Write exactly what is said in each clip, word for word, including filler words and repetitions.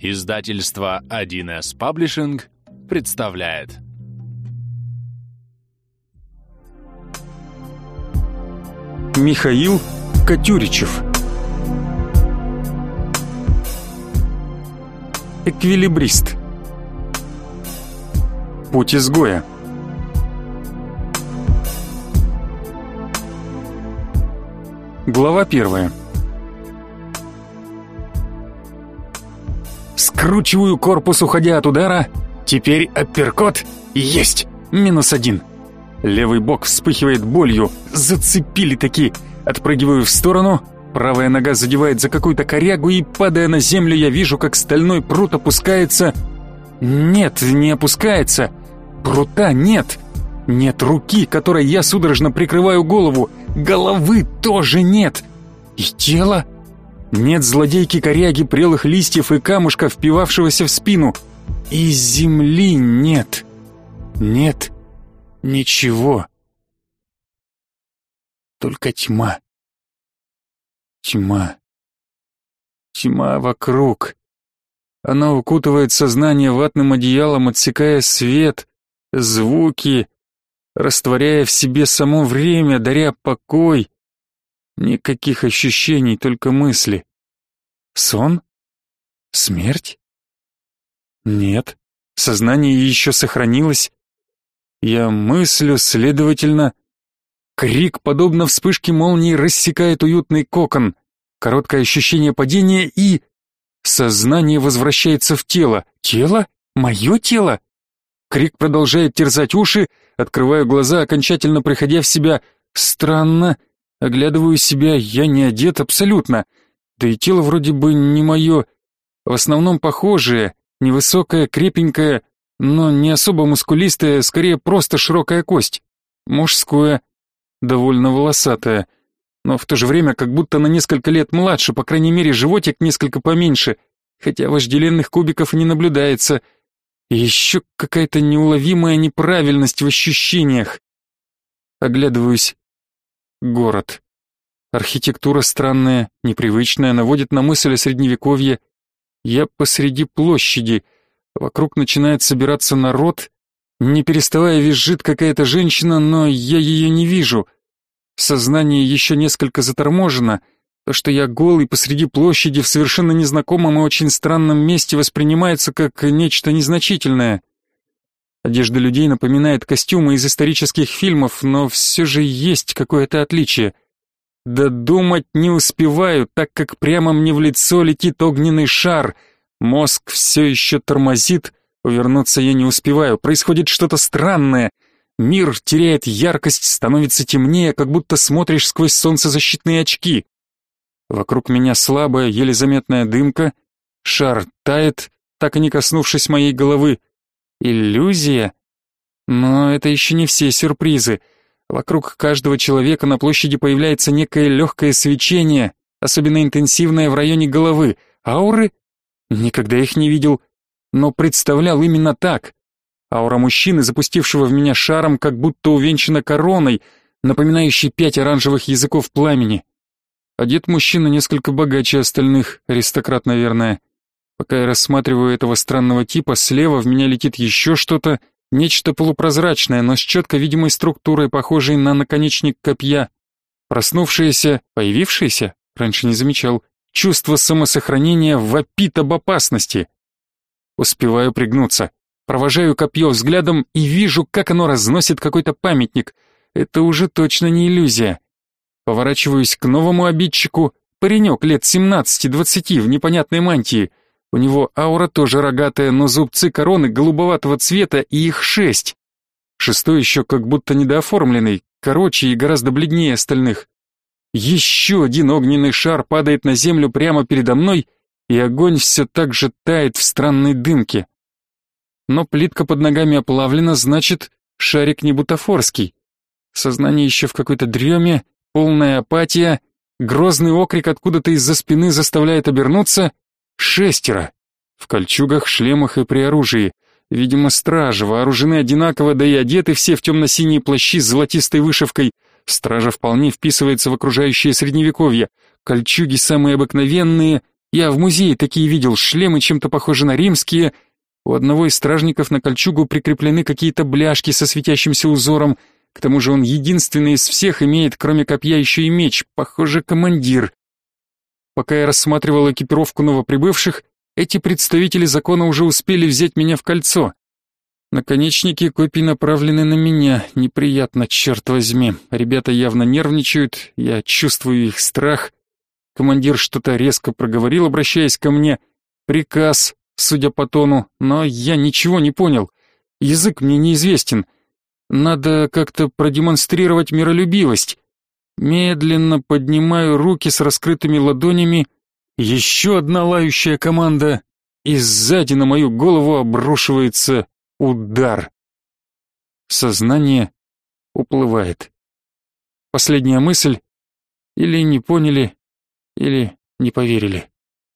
Издательство один эс Publishing представляет. Михаил Катюричев. Эквилибрист. Путь изгоя. Глава первая. Скручиваю корпус, уходя от удара. Теперь апперкот. Есть. Минус один. Левый бок вспыхивает болью. Зацепили таки. Отпрыгиваю в сторону. Правая нога задевает за какую-то корягу, и, падая на землю, я вижу, как стальной прут опускается. Нет, не опускается. Прута нет. Нет руки, которой я судорожно прикрываю голову. Головы тоже нет. И тело? Нет злодейки коряги, прелых листьев и камушка, впивавшегося в спину. И земли нет. Нет ничего. Только тьма. Тьма. Тьма вокруг. Она укутывает сознание ватным одеялом, отсекая свет, звуки, растворяя в себе само время, даря покой. Никаких ощущений, только мысли. Сон? Смерть? Нет, сознание еще сохранилось. Я мыслю, следовательно... Крик, подобно вспышке молнии, рассекает уютный кокон. Короткое ощущение падения и... Сознание возвращается в тело. Тело? Мое тело? Крик продолжает терзать уши. Открываю глаза, окончательно приходя в себя. Странно. Оглядываю себя, я не одет абсолютно. Да и тело вроде бы не мое. В основном похожее. Невысокое, крепенькое, но не особо мускулистое, скорее просто широкая кость. Мужское. Довольно волосатая, но в то же время как будто на несколько лет младше, по крайней мере, животик несколько поменьше, хотя вожделенных кубиков и не наблюдается. И еще какая-то неуловимая неправильность в ощущениях. Оглядываюсь. Город. Архитектура странная, непривычная, наводит на мысль о средневековье. Я посреди площади. Вокруг начинает собираться народ. Не переставая визжит какая-то женщина, но я ее не вижу. Сознание еще несколько заторможено. То, что я голый посреди площади в совершенно незнакомом и очень странном месте, воспринимается как нечто незначительное. Одежда людей напоминает костюмы из исторических фильмов, но все же есть какое-то отличие. Додумать не успеваю, так как прямо мне в лицо летит огненный шар. Мозг все еще тормозит. Увернуться я не успеваю, происходит что-то странное. Мир теряет яркость, становится темнее, как будто смотришь сквозь солнцезащитные очки. Вокруг меня слабая, еле заметная дымка. Шар тает, так и не коснувшись моей головы. Иллюзия? Но это еще не все сюрпризы. Вокруг каждого человека на площади появляется некое легкое свечение, особенно интенсивное в районе головы. Ауры? Никогда их не видел. Но представлял именно так. Аура мужчины, запустившего в меня шаром, как будто увенчана короной, напоминающей пять оранжевых языков пламени. Одет мужчина несколько богаче остальных, аристократ, наверное. Пока я рассматриваю этого странного типа, слева в меня летит еще что-то, нечто полупрозрачное, но с четко видимой структурой, похожей на наконечник копья. Проснувшееся, появившееся, раньше не замечал, чувство самосохранения вопит об опасности. Успеваю пригнуться. Провожаю копье взглядом и вижу, как оно разносит какой-то памятник. Это уже точно не иллюзия. Поворачиваюсь к новому обидчику. Паренек лет семнадцати-двадцати в непонятной мантии. У него аура тоже рогатая, но зубцы короны голубоватого цвета, и их шесть. Шестой еще как будто недооформленный, короче и гораздо бледнее остальных. Еще один огненный шар падает на землю прямо передо мной, и огонь все так же тает в странной дымке. Но плитка под ногами оплавлена, значит, шарик не бутафорский. Сознание еще в какой-то дреме, полная апатия, грозный окрик откуда-то из-за спины заставляет обернуться. Шестеро. В кольчугах, шлемах и при оружии. Видимо, стражи, вооружены одинаково, да и одеты все в темно-синие плащи с золотистой вышивкой. Стража вполне вписывается в окружающее средневековье. Кольчуги самые обыкновенные, Я в музее такие видел, шлемы чем-то похожи на римские. У одного из стражников на кольчугу прикреплены какие-то бляшки со светящимся узором. К тому же он единственный из всех имеет, кроме копья, еще и меч. Похоже, командир. Пока я рассматривал экипировку новоприбывших, эти представители закона уже успели взять меня в кольцо. Наконечники копий направлены на меня. Неприятно, черт возьми. Ребята явно нервничают, я чувствую их страх. Командир что-то резко проговорил, обращаясь ко мне. Приказ, судя по тону, но я ничего не понял. Язык мне неизвестен. Надо как-то продемонстрировать миролюбивость. Медленно поднимаю руки с раскрытыми ладонями. Еще одна лающая команда, и сзади на мою голову обрушивается удар. Сознание уплывает. Последняя мысль: или не поняли, или не поверили.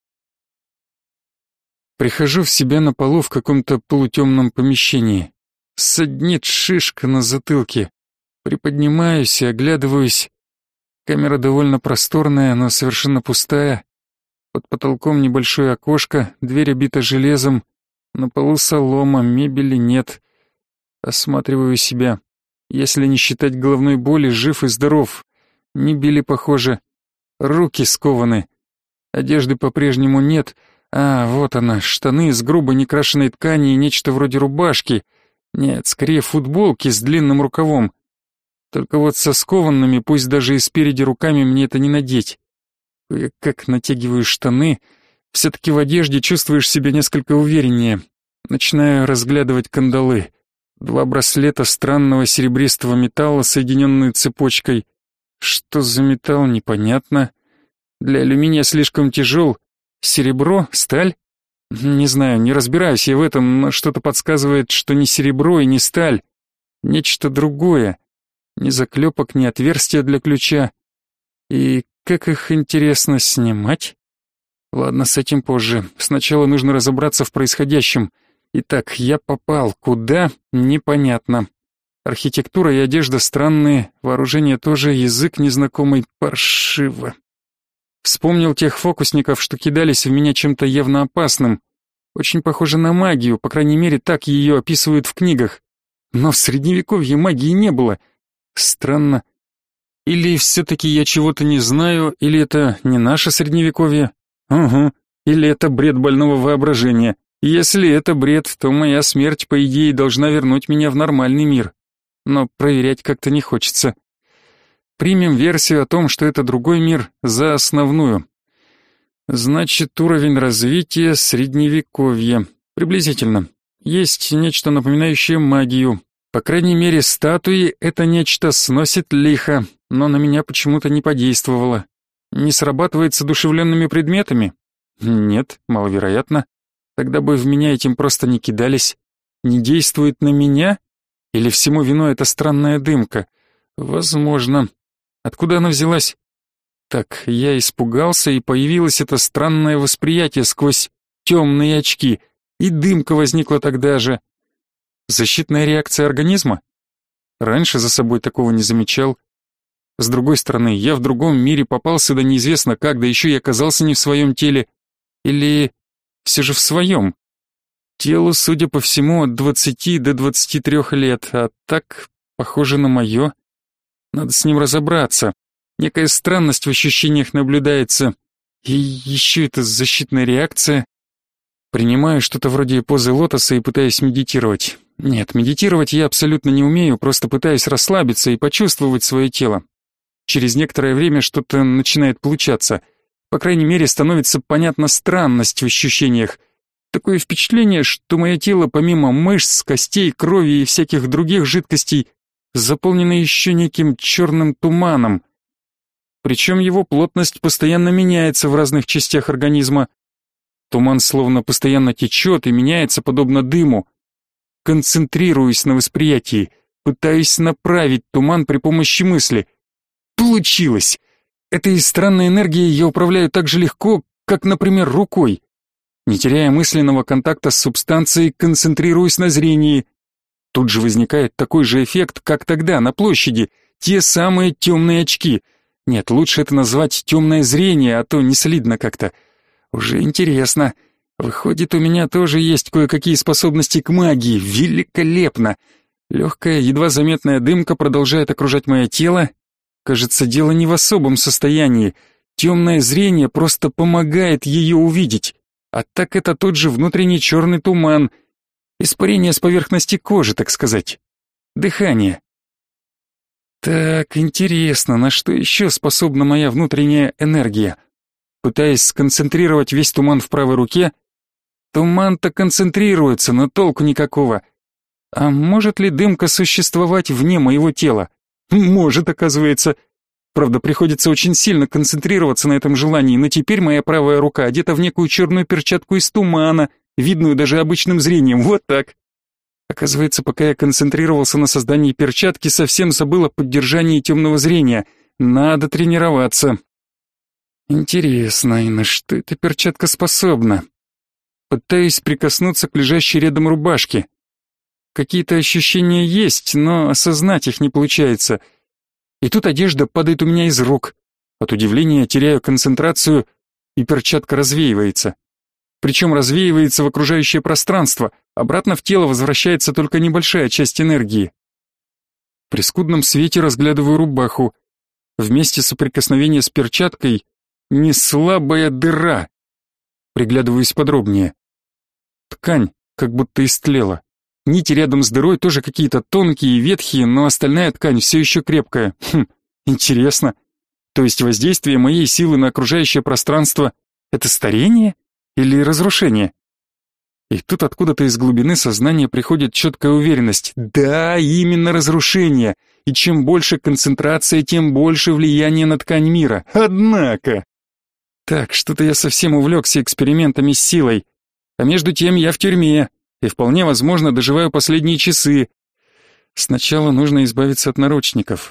Прихожу в себя на полу в каком-то полутемном помещении. Саднит шишка на затылке. Приподнимаюсь и оглядываюсь. Камера довольно просторная, но совершенно пустая. Под потолком небольшое окошко, дверь обита железом. На полу солома, мебели нет. Осматриваю себя. Если не считать головной боли, жив и здоров. Не били, похоже. Руки скованы. Одежды по-прежнему нет. А, вот она, штаны из грубо некрашенной ткани и нечто вроде рубашки. Нет, скорее футболки с длинным рукавом. Только вот со скованными, пусть даже и спереди руками, мне это не надеть. Как натягиваю штаны, все-таки в одежде чувствуешь себя несколько увереннее. Начинаю разглядывать кандалы. Два браслета странного серебристого металла, соединенные цепочкой. Что за металл, непонятно. Для алюминия слишком тяжел. Серебро? Сталь? Не знаю, не разбираюсь я в этом, но что-то подсказывает, что не серебро и не сталь. Нечто другое. Ни заклепок, ни отверстия для ключа. И как их интересно снимать? Ладно, с этим позже. Сначала нужно разобраться в происходящем. Итак, я попал. Куда? Непонятно. Архитектура и одежда странные, вооружение тоже, язык незнакомый, паршиво. Вспомнил тех фокусников, что кидались в меня чем-то явно опасным. Очень похоже на магию, по крайней мере, так ее описывают в книгах. Но в средневековье магии не было. Странно. Или все-таки я чего-то не знаю, или это не наше средневековье? Угу. Или это бред больного воображения. Если это бред, то моя смерть, по идее, должна вернуть меня в нормальный мир. Но проверять как-то не хочется. Примем версию о том, что это другой мир, за основную. Значит, уровень развития средневековья. Приблизительно. Есть нечто напоминающее магию. По крайней мере, статуи это нечто сносит лихо, но на меня почему-то не подействовало. Не срабатывает с одушевленными предметами? Нет, маловероятно. Тогда бы в меня этим просто не кидались. Не действует на меня? Или всему виной эта странная дымка? Возможно. Откуда она взялась? Так, я испугался, и появилось это странное восприятие сквозь темные очки, и дымка возникла тогда же. Защитная реакция организма? Раньше за собой такого не замечал. С другой стороны, я в другом мире попал сюда неизвестно как, да еще и оказался не в своем теле. Или все же в своем. Телу, судя по всему, от двадцати до двадцати трех лет, а так похоже на мое. Надо с ним разобраться. Некая странность в ощущениях наблюдается. И еще эта защитная реакция. Принимаю что-то вроде позы лотоса и пытаюсь медитировать. Нет, медитировать я абсолютно не умею, просто пытаюсь расслабиться и почувствовать свое тело. Через некоторое время что-то начинает получаться. По крайней мере, становится понятна странность в ощущениях. Такое впечатление, что мое тело, помимо мышц, костей, крови и всяких других жидкостей, заполнено еще неким черным туманом. Причем его плотность постоянно меняется в разных частях организма. Туман словно постоянно течет и меняется, подобно дыму. Концентрируюсь на восприятии, пытаюсь направить туман при помощи мысли. Получилось! Этой странной энергией я управляю так же легко, как, например, рукой. Не теряя мысленного контакта с субстанцией, концентрируюсь на зрении. Тут же возникает такой же эффект, как тогда, на площади. Те самые темные очки. Нет, лучше это назвать темное зрение, а то не солидно как-то. Уже интересно. Выходит, у меня тоже есть кое-какие способности к магии. Великолепно! Легкая, едва заметная дымка продолжает окружать мое тело. Кажется, дело не в особом состоянии. Темное зрение просто помогает ее увидеть. А так это тот же внутренний черный туман. Испарение с поверхности кожи, так сказать. Дыхание. Так, интересно, на что еще способна моя внутренняя энергия? Пытаясь сконцентрировать весь туман в правой руке, туман-то концентрируется, но толку никакого. А может ли дымка существовать вне моего тела? Может, оказывается. Правда, приходится очень сильно концентрироваться на этом желании, но теперь моя правая рука одета в некую черную перчатку из тумана, видную даже обычным зрением, вот так. Оказывается, пока я концентрировался на создании перчатки, совсем забыл о поддержании темного зрения. Надо тренироваться. Интересно, и на что эта перчатка способна? Пытаюсь прикоснуться к лежащей рядом рубашке. Какие-то ощущения есть, но осознать их не получается. И тут одежда падает у меня из рук. От удивления теряю концентрацию, и перчатка развеивается. Причем развеивается в окружающее пространство, обратно в тело возвращается только небольшая часть энергии. При скудном свете разглядываю рубаху. В месте соприкосновения с перчаткой неслабая дыра. Приглядываюсь подробнее. Ткань как будто истлела. Нити рядом с дырой тоже какие-то тонкие и ветхие, но остальная ткань все еще крепкая. Хм, интересно. То есть воздействие моей силы на окружающее пространство — это старение или разрушение? И тут откуда-то из глубины сознания приходит четкая уверенность. Да, именно разрушение. И чем больше концентрация, тем больше влияние на ткань мира. Однако... Так, что-то я совсем увлекся экспериментами с силой. А между тем я в тюрьме. И вполне возможно доживаю последние часы. Сначала нужно избавиться от наручников.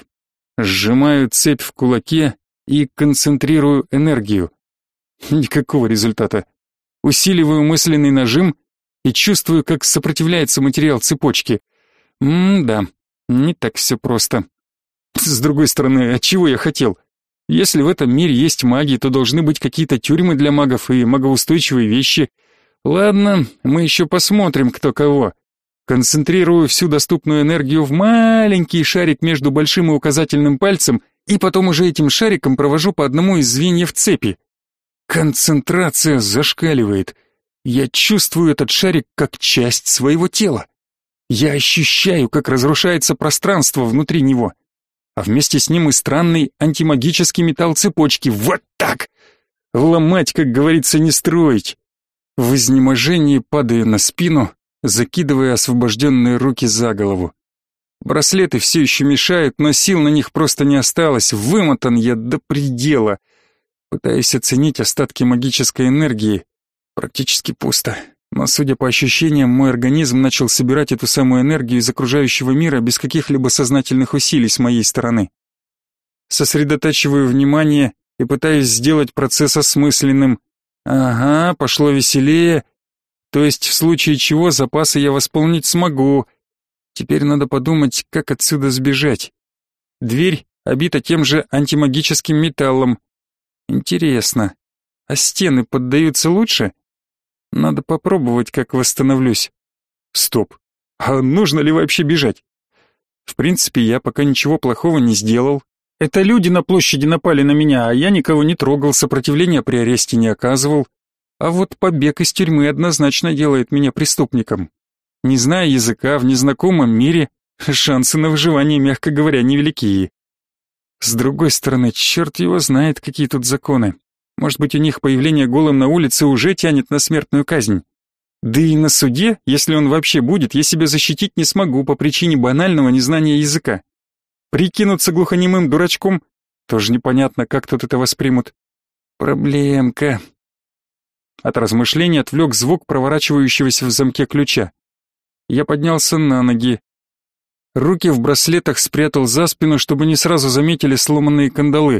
Сжимаю цепь в кулаке и концентрирую энергию. Никакого результата. Усиливаю мысленный нажим и чувствую, как сопротивляется материал цепочки. М-да, не так все просто. С другой стороны, от чего я хотел? Если в этом мире есть маги, то должны быть какие-то тюрьмы для магов и магоустойчивые вещи. Ладно, мы еще посмотрим, кто кого. Концентрирую всю доступную энергию в маленький шарик между большим и указательным пальцем, и потом уже этим шариком провожу по одному из звеньев цепи. Концентрация зашкаливает. Я чувствую этот шарик как часть своего тела. Я ощущаю, как разрушается пространство внутри него. А вместе с ним и странный антимагический металл цепочки. Вот так! Ломать, как говорится, не строить. В изнеможении падаю на спину, закидывая освобожденные руки за голову. Браслеты все еще мешают, но сил на них просто не осталось. Вымотан я до предела. Пытаюсь оценить остатки магической энергии. Практически пусто. Но, судя по ощущениям, мой организм начал собирать эту самую энергию из окружающего мира без каких-либо сознательных усилий с моей стороны. Сосредотачиваю внимание и пытаюсь сделать процесс осмысленным. Ага, пошло веселее. То есть, в случае чего, запасы я восполнить смогу. Теперь надо подумать, как отсюда сбежать. Дверь обита тем же антимагическим металлом. Интересно, а стены поддаются лучше? Надо попробовать, как восстановлюсь. Стоп, а нужно ли вообще бежать? В принципе, я пока ничего плохого не сделал. Это люди на площади напали на меня, а я никого не трогал, сопротивления при аресте не оказывал. А вот побег из тюрьмы однозначно делает меня преступником. Не зная языка в незнакомом мире, шансы на выживание, мягко говоря, невелики. С другой стороны, черт его знает, какие тут законы. Может быть, у них появление голым на улице уже тянет на смертную казнь. Да и на суде, если он вообще будет, я себя защитить не смогу по причине банального незнания языка. Прикинуться глухонемым дурачком? Тоже непонятно, как тут это воспримут. Проблемка. От размышлений отвлек звук проворачивающегося в замке ключа. Я поднялся на ноги. Руки в браслетах спрятал за спину, чтобы не сразу заметили сломанные кандалы.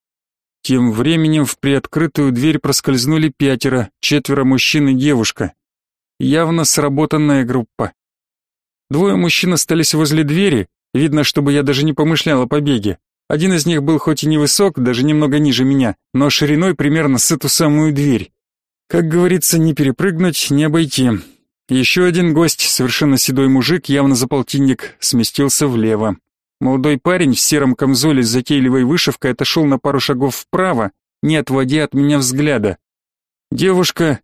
Тем временем в приоткрытую дверь проскользнули пятеро, четверо мужчин и девушка. Явно сработанная группа. Двое мужчин остались возле двери, видно, чтобы я даже не помышлял о побеге. Один из них был хоть и невысок, даже немного ниже меня, но шириной примерно с эту самую дверь. Как говорится, не перепрыгнуть, не обойти. Еще один гость, совершенно седой мужик, явно за полтинник, сместился влево. Молодой парень в сером камзоле с затейливой вышивкой отошел на пару шагов вправо, не отводя от меня взгляда. Девушка...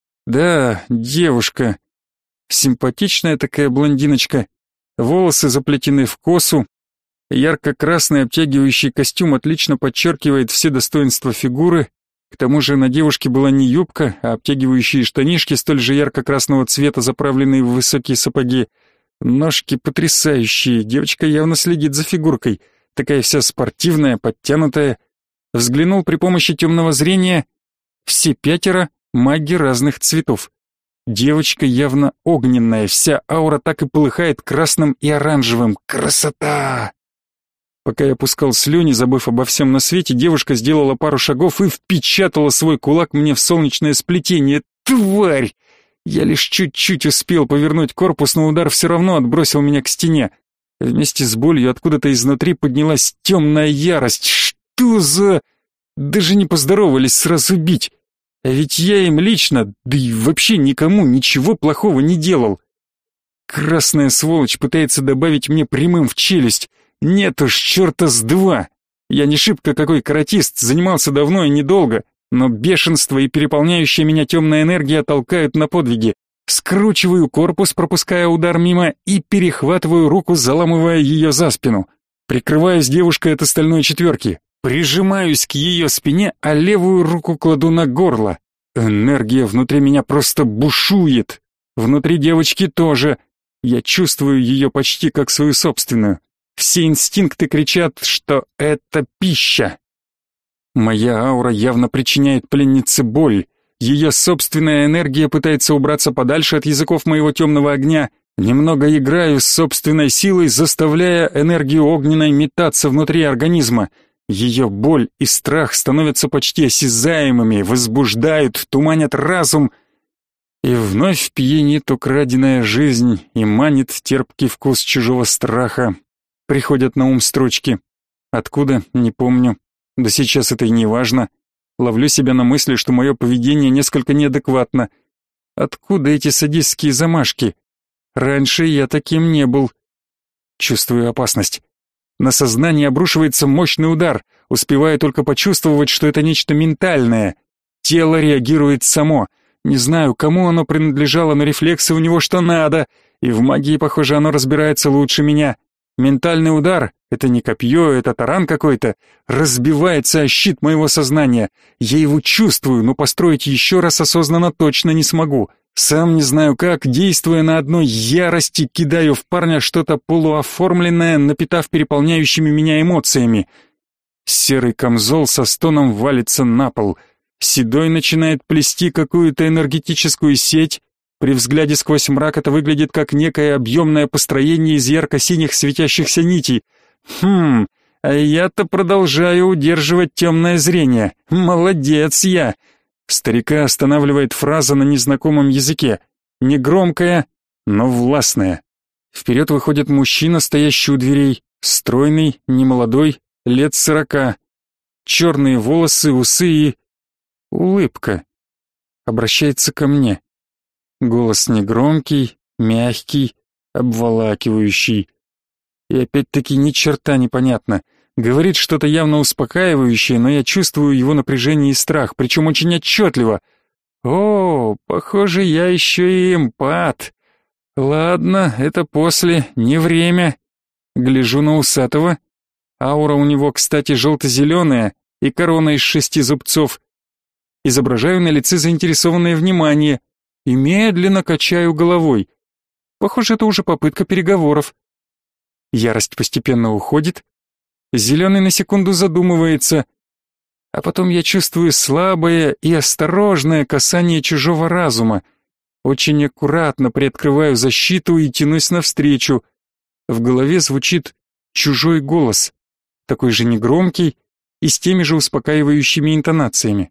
Да, девушка. Симпатичная такая блондиночка. Волосы заплетены в косу. Ярко-красный обтягивающий костюм отлично подчеркивает все достоинства фигуры. К тому же на девушке была не юбка, а обтягивающие штанишки столь же ярко-красного цвета, заправленные в высокие сапоги. Ножки потрясающие, девочка явно следит за фигуркой. Такая вся спортивная, подтянутая. Взглянул при помощи темного зрения. Все пятеро маги разных цветов. Девочка явно огненная, вся аура так и полыхает красным и оранжевым. Красота! Пока я пускал слюни, забыв обо всем на свете, девушка сделала пару шагов и впечатала свой кулак мне в солнечное сплетение. Тварь! Я лишь чуть-чуть успел повернуть корпус, но удар все равно отбросил меня к стене. Вместе с болью откуда-то изнутри поднялась темная ярость. Что за... Даже не поздоровались сразу бить. А ведь я им лично, да и вообще никому ничего плохого не делал. Красная сволочь пытается добавить мне прямым в челюсть. Нет уж, черта с два. Я не шибко какой каратист, занимался давно и недолго, но бешенство и переполняющая меня темная энергия толкают на подвиги. Скручиваю корпус, пропуская удар мимо, и перехватываю руку, заламывая ее за спину. Прикрываюсь девушкой от остальной четверки. Прижимаюсь к ее спине, а левую руку кладу на горло. Энергия внутри меня просто бушует. Внутри девочки тоже. Я чувствую ее почти как свою собственную. Все инстинкты кричат, что это пища. Моя аура явно причиняет пленнице боль. Ее собственная энергия пытается убраться подальше от языков моего темного огня. Немного играю с собственной силой, заставляя энергию огненной метаться внутри организма. Ее боль и страх становятся почти осязаемыми, возбуждают, туманят разум. И вновь пьянит украденная жизнь и манит терпкий вкус чужого страха. Приходят на ум строчки. Откуда, не помню. Да сейчас это и не важно. Ловлю себя на мысли, что мое поведение несколько неадекватно. Откуда эти садистские замашки? Раньше я таким не был. Чувствую опасность. На сознание обрушивается мощный удар. Успеваю только почувствовать, что это нечто ментальное. Тело реагирует само. Не знаю, кому оно принадлежало, но рефлексы у него что надо. И в магии, похоже, оно разбирается лучше меня. Ментальный удар — это не копье, это таран какой-то. Разбивается о щит моего сознания. Я его чувствую, но построить еще раз осознанно точно не смогу. Сам не знаю как, действуя на одной ярости, кидаю в парня что-то полуоформленное, напитав переполняющими меня эмоциями. Серый камзол со стоном валится на пол. Седой начинает плести какую-то энергетическую сеть. При взгляде сквозь мрак это выглядит как некое объемное построение из ярко-синих светящихся нитей. Хм, а я-то продолжаю удерживать темное зрение. Молодец я. Старика останавливает фраза на незнакомом языке. Негромкая, но властная. Вперед выходит мужчина, стоящий у дверей. Стройный, немолодой, лет сорока. Черные волосы, усы и... улыбка. Обращается ко мне. Голос негромкий, мягкий, обволакивающий. И опять-таки ни черта непонятно. Говорит что-то явно успокаивающее, но я чувствую его напряжение и страх, причем очень отчетливо. О, похоже, я еще и эмпат. Ладно, это после, не время. Гляжу на усатого. Аура у него, кстати, желто-зеленая и корона из шести зубцов. Изображаю на лице заинтересованное внимание и медленно качаю головой. Похоже, это уже попытка переговоров. Ярость постепенно уходит. Зеленый на секунду задумывается, а потом я чувствую слабое и осторожное касание чужого разума. Очень аккуратно приоткрываю защиту и тянусь навстречу. В голове звучит чужой голос, такой же негромкий и с теми же успокаивающими интонациями.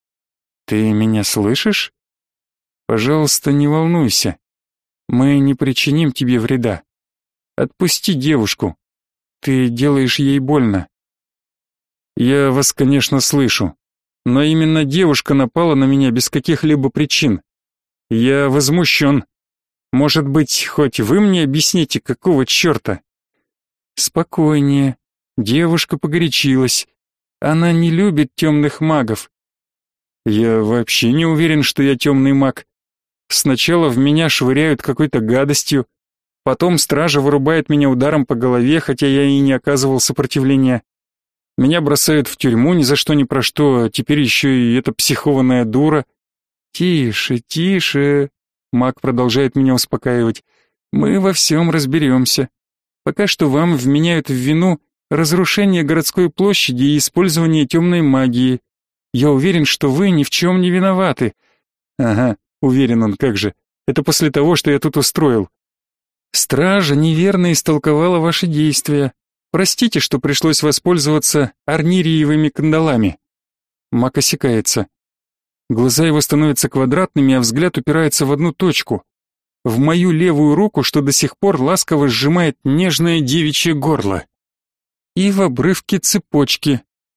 «Ты меня слышишь? Пожалуйста, не волнуйся. Мы не причиним тебе вреда. Отпусти девушку. Ты делаешь ей больно». «Я вас, конечно, слышу. Но именно девушка напала на меня без каких-либо причин. Я возмущен. Может быть, хоть вы мне объясните, какого черта? Спокойнее. Девушка погорячилась. Она не любит темных магов. Я вообще не уверен, что я темный маг. Сначала в меня швыряют какой-то гадостью, потом стража вырубает меня ударом по голове, хотя я и не оказывал сопротивления. Меня бросают в тюрьму ни за что ни про что, а теперь еще и эта психованная дура. Тише, тише. Маг продолжает меня успокаивать. Мы во всем разберемся. Пока что вам вменяют в вину разрушение городской площади и использование темной магии. Я уверен, что вы ни в чем не виноваты. Ага, уверен он, как же. Это после того, что я тут устроил. Стража неверно истолковала ваши действия. Простите, что пришлось воспользоваться арнириевыми кандалами. Маг осекается. Глаза его становятся квадратными, а взгляд упирается в одну точку. В мою левую руку, что до сих пор ласково сжимает нежное девичье горло. И в обрывке цепочки.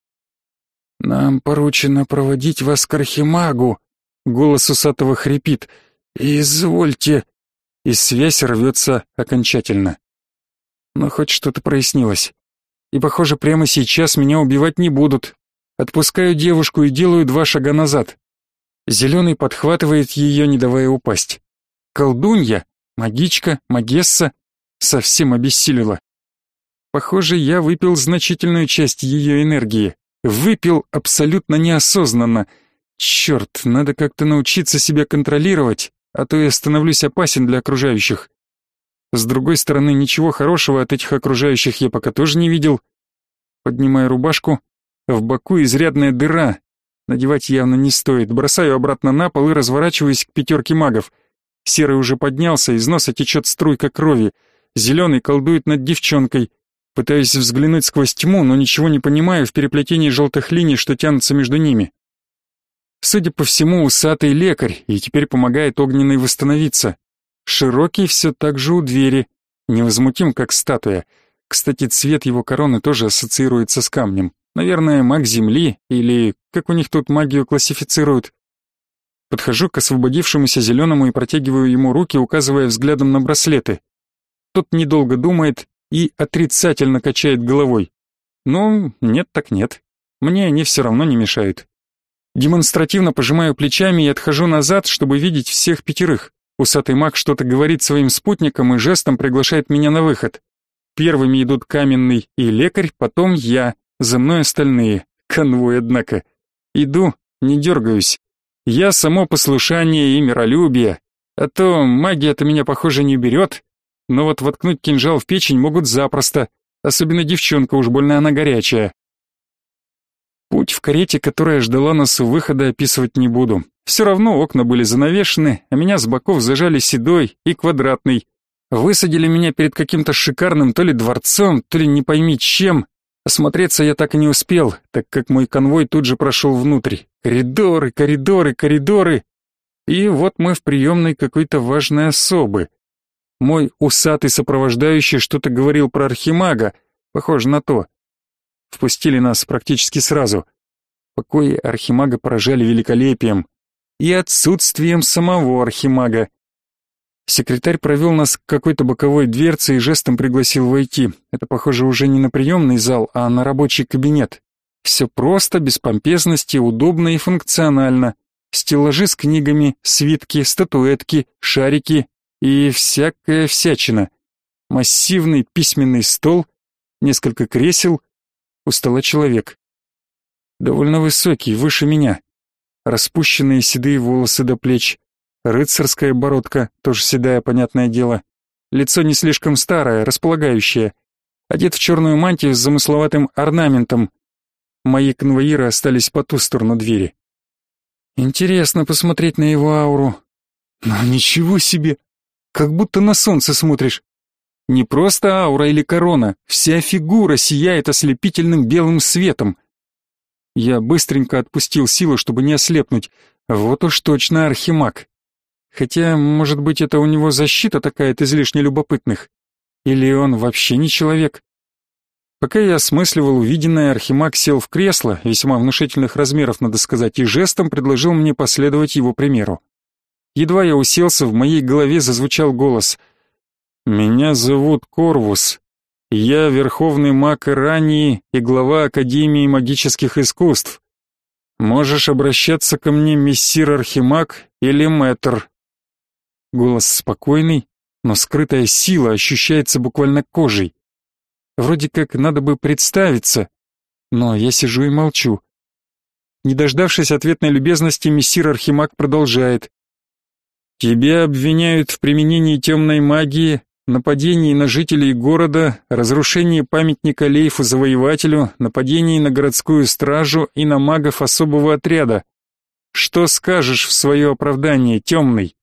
«Нам поручено проводить вас к архимагу», — голос усатого хрипит. «Извольте». И связь рвется окончательно. Но хоть что-то прояснилось. И, похоже, прямо сейчас меня убивать не будут. Отпускаю девушку и делаю два шага назад. Зеленый подхватывает ее, не давая упасть. Колдунья, магичка, магесса совсем обессилила. Похоже, я выпил значительную часть ее энергии. Выпил абсолютно неосознанно. Черт, надо как-то научиться себя контролировать, а то я становлюсь опасен для окружающих. С другой стороны, ничего хорошего от этих окружающих я пока тоже не видел. Поднимаю рубашку. В боку изрядная дыра. Надевать явно не стоит. Бросаю обратно на пол и разворачиваюсь к пятерке магов. Серый уже поднялся, из носа течет струйка крови. Зеленый колдует над девчонкой. Пытаюсь взглянуть сквозь тьму, но ничего не понимаю в переплетении желтых линий, что тянутся между ними. Судя по всему, усатый лекарь, и теперь помогает огненной восстановиться. Широкий все так же у двери, невозмутим, как статуя. Кстати, цвет его короны тоже ассоциируется с камнем. Наверное, маг земли, или как у них тут магию классифицируют. Подхожу к освободившемуся зеленому и протягиваю ему руки, указывая взглядом на браслеты. Тот недолго думает и отрицательно качает головой. Ну, нет так нет. Мне они все равно не мешают. Демонстративно пожимаю плечами и отхожу назад, чтобы видеть всех пятерых. Усатый маг что-то говорит своим спутникам и жестом приглашает меня на выход. Первыми идут каменный и лекарь, потом я, за мной остальные. Конвой, однако. Иду, не дергаюсь. Я само послушание и миролюбие. А то магия-то меня, похоже, не берет. Но вот воткнуть кинжал в печень могут запросто. Особенно девчонка, уж больно она горячая. Путь в карете, которая ждала нас у выхода, описывать не буду. Все равно окна были занавешены, а меня с боков зажали седой и квадратный. Высадили меня перед каким-то шикарным то ли дворцом, то ли не пойми чем. Осмотреться я так и не успел, так как мой конвой тут же прошел внутрь. Коридоры, коридоры, коридоры. И вот мы в приемной какой-то важной особы. Мой усатый сопровождающий что-то говорил про архимага, похоже на то. Впустили нас практически сразу. Покои архимага поражали великолепием и отсутствием самого архимага. Секретарь провел нас к какой-то боковой дверце и жестом пригласил войти. Это, похоже, уже не на приемный зал, а на рабочий кабинет. Все просто, без помпезности, удобно и функционально. Стеллажи с книгами, свитки, статуэтки, шарики и всякая всячина. Массивный письменный стол, несколько кресел, у стола человек. Довольно высокий, выше меня. Распущенные седые волосы до плеч. Рыцарская бородка, тоже седая, понятное дело. Лицо не слишком старое, располагающее. Одет в черную мантию с замысловатым орнаментом. Мои конвоиры остались по ту сторону двери. Интересно посмотреть на его ауру. Но ничего себе! Как будто на солнце смотришь. Не просто аура или корона, вся фигура сияет ослепительным белым светом. Я быстренько отпустил силу, чтобы не ослепнуть. Вот уж точно архимаг. Хотя, может быть, это у него защита такая от излишне любопытных? Или он вообще не человек? Пока я осмысливал увиденное, Архимаг сел в кресло, весьма внушительных размеров, надо сказать, и жестом предложил мне последовать его примеру. Едва я уселся, в моей голове зазвучал голос. «Меня зовут Корвус. Я верховный маг Ирании и глава Академии магических искусств. Можешь обращаться ко мне, мессир Архимаг или мэтр». Голос спокойный, но скрытая сила ощущается буквально кожей. Вроде как надо бы представиться, но я сижу и молчу. Не дождавшись ответной любезности, мессир Архимаг продолжает. «Тебя обвиняют в применении темной магии, нападении на жителей города, разрушении памятника Лейфу Завоевателю, нападении на городскую стражу и на магов особого отряда. Что скажешь в свое оправдание, темный?»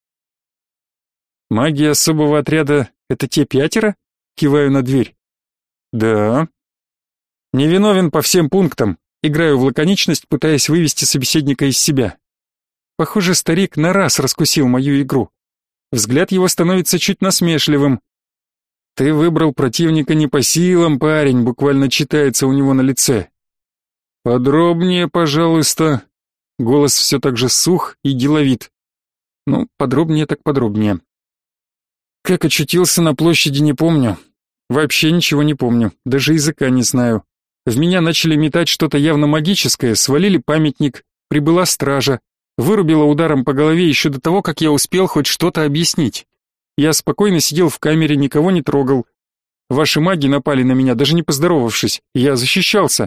«Маги особого отряда — это те пятеро?» — киваю на дверь. «Да». «Невиновен по всем пунктам», — играю в лаконичность, пытаясь вывести собеседника из себя. Похоже, старик на раз раскусил мою игру. Взгляд его становится чуть насмешливым. «Ты выбрал противника не по силам, парень», — буквально читается у него на лице. «Подробнее, пожалуйста». Голос все так же сух и деловит. Ну, подробнее так подробнее. Как очутился на площади, не помню. Вообще ничего не помню, даже языка не знаю. В меня начали метать что-то явно магическое, свалили памятник, прибыла стража, вырубила ударом по голове еще до того, как я успел хоть что-то объяснить. Я спокойно сидел в камере, никого не трогал. Ваши маги напали на меня, даже не поздоровавшись. Я защищался.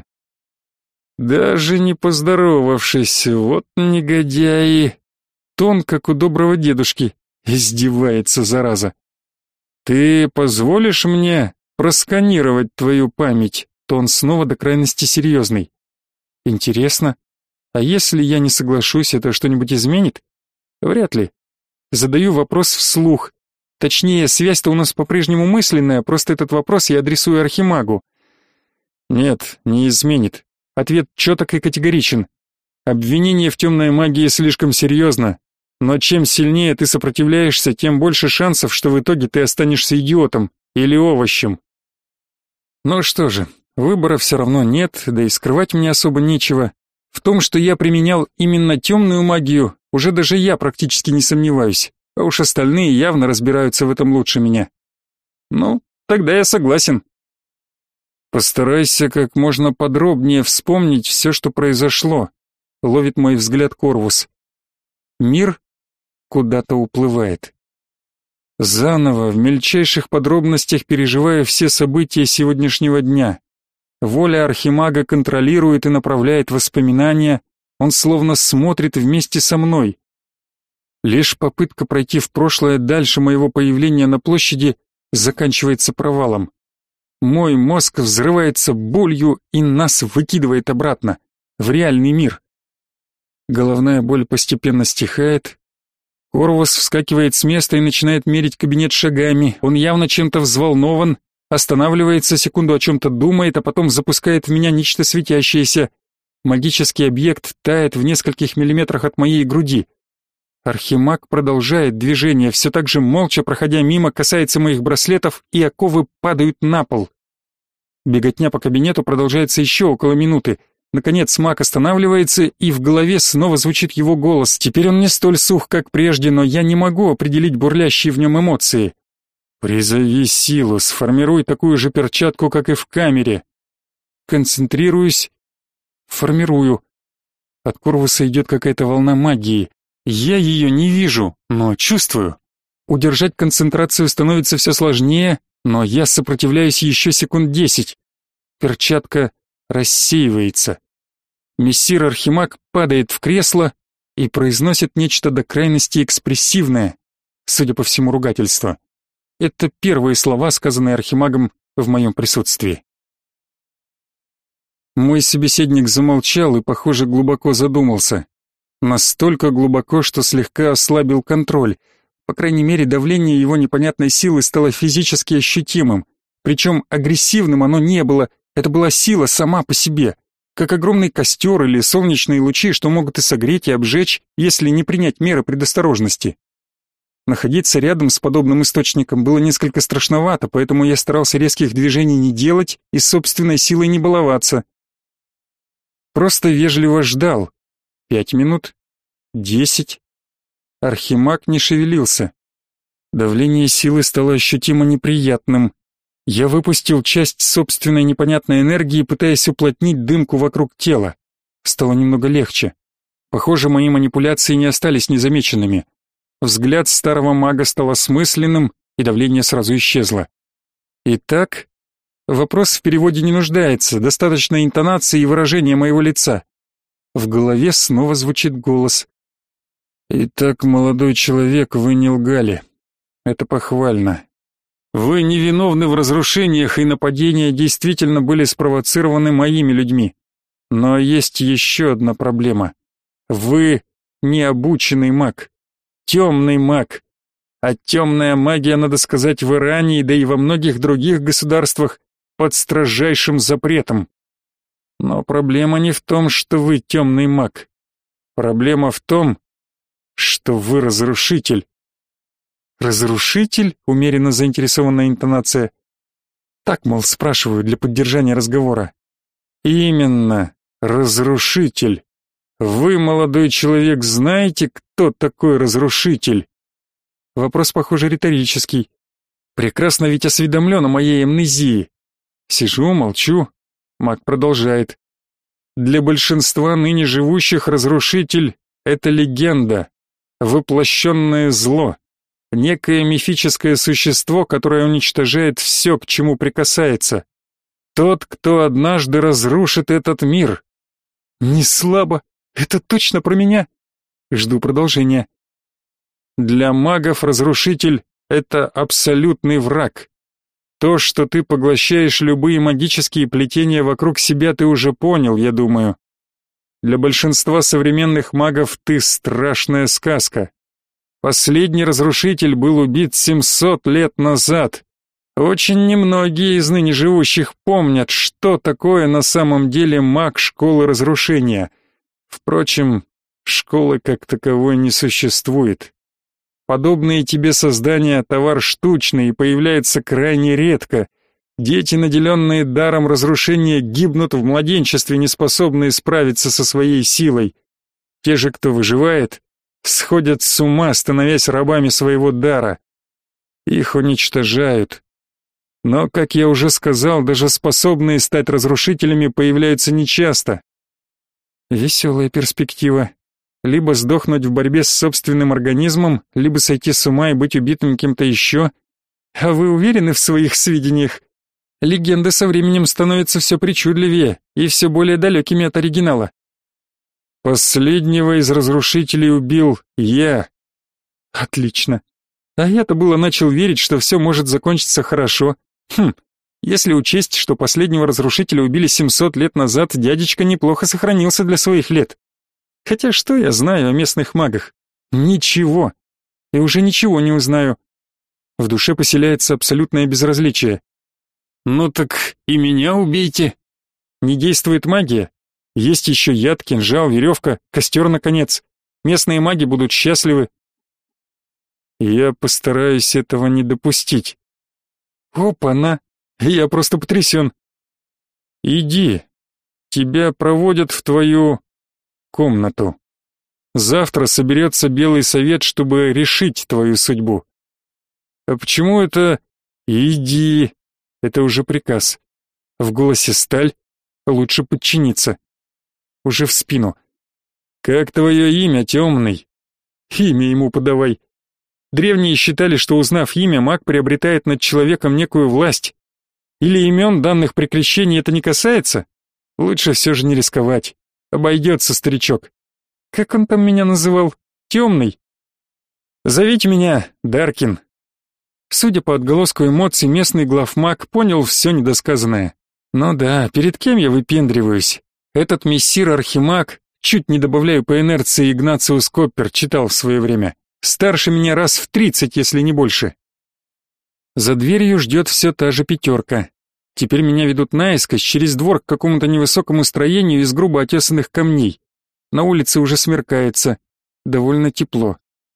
Даже не поздоровавшись, вот негодяи. Тон, как у доброго дедушки. Издевается, зараза. Ты позволишь мне просканировать твою память? Тон снова до крайности серьезный. Интересно, а если я не соглашусь, это что-нибудь изменит? Вряд ли. Задаю вопрос вслух. Точнее, связь-то у нас по-прежнему мысленная, просто этот вопрос я адресую Архимагу. Нет, не изменит. Ответ четок и категоричен. Обвинение в темной магии слишком серьезно, но чем сильнее ты сопротивляешься, тем больше шансов, что в итоге ты останешься идиотом или овощем. Ну что же, выбора все равно нет, да и скрывать мне особо нечего. В том, что я применял именно темную магию, уже даже я практически не сомневаюсь, а уж остальные явно разбираются в этом лучше меня. Ну, тогда я согласен. Постарайся как можно подробнее вспомнить все, что произошло, ловит мой взгляд Корвус. Мир куда-то уплывает. Заново, в мельчайших подробностях переживая все события сегодняшнего дня. Воля Архимага контролирует и направляет воспоминания, он словно смотрит вместе со мной. Лишь попытка пройти в прошлое дальше моего появления на площади заканчивается провалом. Мой мозг взрывается болью и нас выкидывает обратно, в реальный мир. Головная боль постепенно стихает. Корвус вскакивает с места и начинает мерить кабинет шагами. Он явно чем-то взволнован, останавливается, секунду о чем-то думает, а потом запускает в меня нечто светящееся. Магический объект тает в нескольких миллиметрах от моей груди. Архимаг продолжает движение, все так же молча, проходя мимо, касается моих браслетов, и оковы падают на пол. Беготня по кабинету продолжается еще около минуты. Наконец маг останавливается, и в голове снова звучит его голос. Теперь он не столь сух, как прежде, но я не могу определить бурлящие в нем эмоции. «Призови силу, сформируй такую же перчатку, как и в камере». Концентрируюсь, формирую. От Корвуса идет какая-то волна магии. Я ее не вижу, но чувствую. Удержать концентрацию становится все сложнее, но я сопротивляюсь еще секунд десять. Перчатка рассеивается. Мессир Архимаг падает в кресло и произносит нечто до крайности экспрессивное, судя по всему, ругательство. Это первые слова, сказанные Архимагом в моем присутствии. Мой собеседник замолчал и, похоже, глубоко задумался. Настолько глубоко, что слегка ослабил контроль. По крайней мере, давление его непонятной силы стало физически ощутимым. Причем агрессивным оно не было, это была сила сама по себе. Как огромный костер или солнечные лучи, что могут и согреть, и обжечь, если не принять меры предосторожности. Находиться рядом с подобным источником было несколько страшновато, поэтому я старался резких движений не делать и собственной силой не баловаться. Просто вежливо ждал. Пять минут, десять. Архимаг не шевелился. Давление силы стало ощутимо неприятным. Я выпустил часть собственной непонятной энергии, пытаясь уплотнить дымку вокруг тела. Стало немного легче. Похоже, мои манипуляции не остались незамеченными. Взгляд старого мага стал осмысленным, и давление сразу исчезло. Итак, вопрос в переводе не нуждается, достаточно интонации и выражения моего лица. В голове снова звучит голос. «Итак, молодой человек, вы не лгали. Это похвально. Вы невиновны в разрушениях, и нападения действительно были спровоцированы моими людьми. Но есть еще одна проблема. Вы необученный маг. Темный маг. А темная магия, надо сказать, в Иране, да и во многих других государствах под строжайшим запретом. Но проблема не в том, что вы темный маг. Проблема в том, что вы разрушитель. Разрушитель? Умеренно заинтересованная интонация. Так, мол, спрашиваю для поддержания разговора. Именно, разрушитель. Вы, молодой человек, знаете, кто такой разрушитель? Вопрос, похоже, риторический. Прекрасно ведь осведомлен о моей амнезии. Сижу, молчу. Маг продолжает. Для большинства ныне живущих разрушитель — это легенда, воплощенное зло, некое мифическое существо, которое уничтожает все, к чему прикасается. Тот, кто однажды разрушит этот мир. Не слабо. Это точно про меня? Жду продолжения. Для магов разрушитель — это абсолютный враг. То, что ты поглощаешь любые магические плетения вокруг себя, ты уже понял, я думаю. Для большинства современных магов ты страшная сказка. Последний разрушитель был убит семьсот лет назад. Очень немногие из ныне живущих помнят, что такое на самом деле маг школы разрушения. Впрочем, школы как таковой не существует. Подобные тебе создания — товар штучный и появляется крайне редко. Дети, наделенные даром разрушения, гибнут в младенчестве, не способные справиться со своей силой. Те же, кто выживает, сходят с ума, становясь рабами своего дара. Их уничтожают. Но, как я уже сказал, даже способные стать разрушителями появляются нечасто. Веселая перспектива. Либо сдохнуть в борьбе с собственным организмом, либо сойти с ума и быть убитым кем-то еще. А вы уверены в своих сведениях? Легенды со временем становятся все причудливее и все более далекими от оригинала. Последнего из разрушителей убил я. Отлично. А я-то было начал верить, что все может закончиться хорошо. Хм, если учесть, что последнего разрушителя убили семьсот лет назад, дядечка неплохо сохранился для своих лет. Хотя что я знаю о местных магах? Ничего. И уже ничего не узнаю. В душе поселяется абсолютное безразличие. Ну так и меня убейте. Не действует магия. Есть еще яд, кинжал, веревка, костер, наконец. Местные маги будут счастливы. Я постараюсь этого не допустить. Опа-на! Я просто потрясен. Иди. Тебя проводят в твою комнату. Завтра соберется Белый совет, чтобы решить твою судьбу. А почему это «иди»? Это уже приказ. В голосе сталь. Лучше подчиниться. Уже в спину. Как твое имя, темный? Имя ему подавай. Древние считали, что, узнав имя, маг приобретает над человеком некую власть. Или имен, данных при крещении, это не касается? Лучше все же не рисковать. Обойдется старичок. Как он там меня называл? Темный? Зовите меня Даркин. Судя по отголоску эмоций, местный главмаг понял все недосказанное. Ну да, перед кем я выпендриваюсь? Этот мессир-архимаг, чуть не добавляю по инерции Игнациус Коппер, читал в свое время. Старше меня раз в тридцать, если не больше. За дверью ждет все та же пятерка. Теперь меня ведут наискось через двор к какому-то невысокому строению из грубо отесанных камней. На улице уже смеркается. Довольно тепло.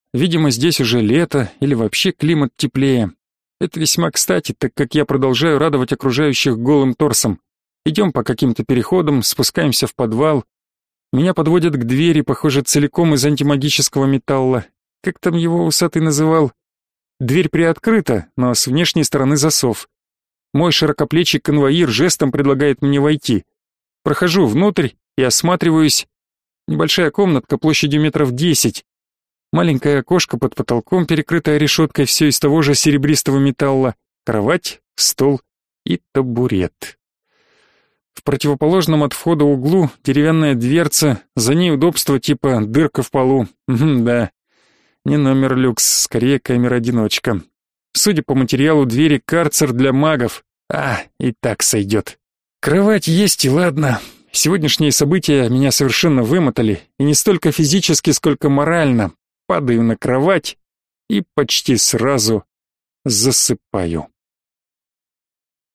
Видимо, здесь уже лето или вообще климат теплее. Это весьма кстати, так как я продолжаю радовать окружающих голым торсом. Идем по каким-то переходам, спускаемся в подвал. Меня подводят к двери, похоже, целиком из антимагического металла. Как там его усатый называл? Дверь приоткрыта, но с внешней стороны засов. Мой широкоплечий конвоир жестом предлагает мне войти. Прохожу внутрь и осматриваюсь. Небольшая комнатка площадью метров десять. Маленькое окошко под потолком, перекрытое решеткой, все из того же серебристого металла. Кровать, стол и табурет. В противоположном от входа углу деревянная дверца, за ней удобство типа дырка в полу. Угу, да, не номер люкс, скорее камера-одиночка. Судя по материалу двери, карцер для магов. А, и так сойдет. Кровать есть и ладно. Сегодняшние события меня совершенно вымотали, и не столько физически, сколько морально. Падаю на кровать и почти сразу засыпаю.